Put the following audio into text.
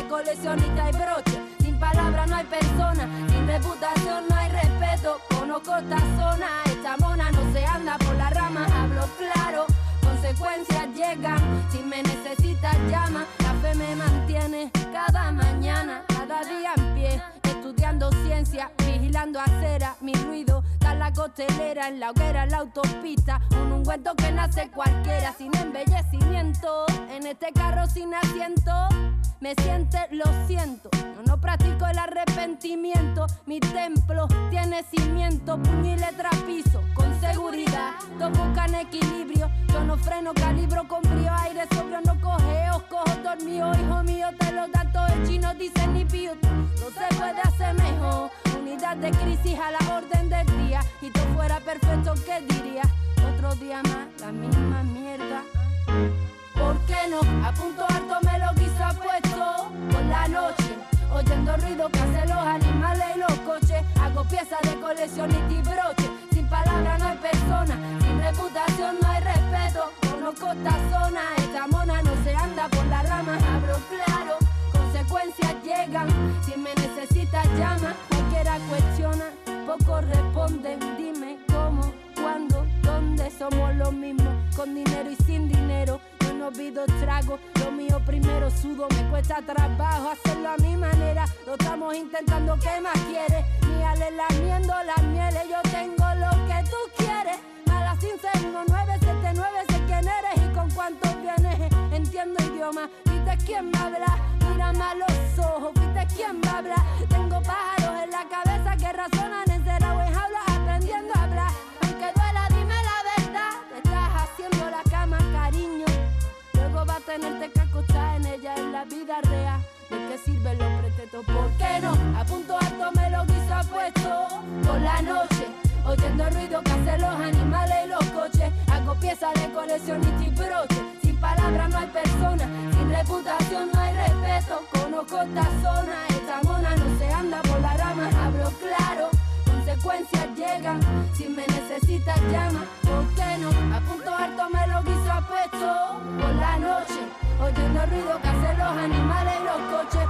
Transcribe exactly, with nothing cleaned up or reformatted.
coleccionista y broche. Sin palabras no hay persona, sin reputación no hay respeto. Conozco esta zona, esta mona no se anda por las ramas, hablo claro. Consecuencias llegan, si me necesitas llama. La fe me mantiene cada mañana, cada día en pie, estudiando ciencia, vigilando acera. Mi ruido está en la costelera, en la hoguera, en la autopista. Un ungüento que nace cualquiera, sin embellecimiento. En este carro sin asiento, me siente, lo siento. Yo no practico el arrepentimiento. Mi templo tiene cimiento, puño y letra piso, con seguridad. Todos buscan equilibrio, yo no freno, calibro con brío. Aire sobrio, no cogeo, cojo dormido. Hijo mío, te lo datos el chino, dicen ni pío. No se puede hacer mejor. Unidad de crisis a la orden del día. Y todo fuera perfecto, ¿qué diría? Otro día más, la misma mierda. ¿Por qué no? A punto alto me lo quiso puesto por la noche, oyendo ruido que hacen los animales y los coches. Hago piezas de coleccionista y broche. Sin palabras no hay persona, sin reputación no hay respeto. Conozco esta zona, esta mona no se anda por las ramas, hablo claro. Consecuencias llegan, si me necesitas llama. Cualquiera cuestiona, pocos responden. Dime cómo, cuándo, dónde. Somos los mismos, con dinero y sin dinero. Yo no olvido trago, lo mío primero. Sudo, me cuesta trabajo hacerlo a mi manera. Lo estamos intentando, ¿qué más quieres? Ni ale lamiendo las mieles. Yo tengo lo que tú quieres. Mala sin seis uno nueve siete nueve, sé quién eres y con cuántos vienes. Entiendo idioma, viste quién me habla. Mírame a los ojos, viste quién me habla. Tengo pájaros en la cabeza que razonan encerrados en jaulas, aprendiendo a hablar. Aunque duela, dime la verdad. Te estás haciendo la cama, cariño. Luego va a tenerte que acostar en ella en la vida real. ¿De qué sirven los pretextos? ¿Por qué no? A punto alto me lo quiso puesto por la noche, oyendo el ruido que hacen los animales y los coches. Hago piezas de coleccionista y broche. Sin palabras no hay persona, sin reputación no hay respeto. Conozco esta zona, esta mona no se anda por las ramas, hablo claro. Consecuencias llegan, si me necesitas llama. ¿Por qué no? A punto alto me lo quiso puesto por la noche, oyendo el ruido que hacen los animales y los coches.